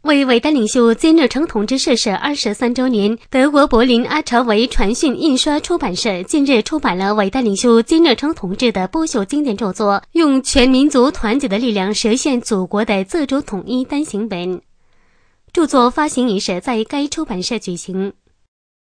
为伟大领袖金日成同志逝世23周年，德国柏林阿查维传讯印刷出版社近日出版了伟大领袖金日成同志的不朽经典著作《用全民族团结的力量实现祖国的自主统一》单行本。著作发行仪式在该出版社举行。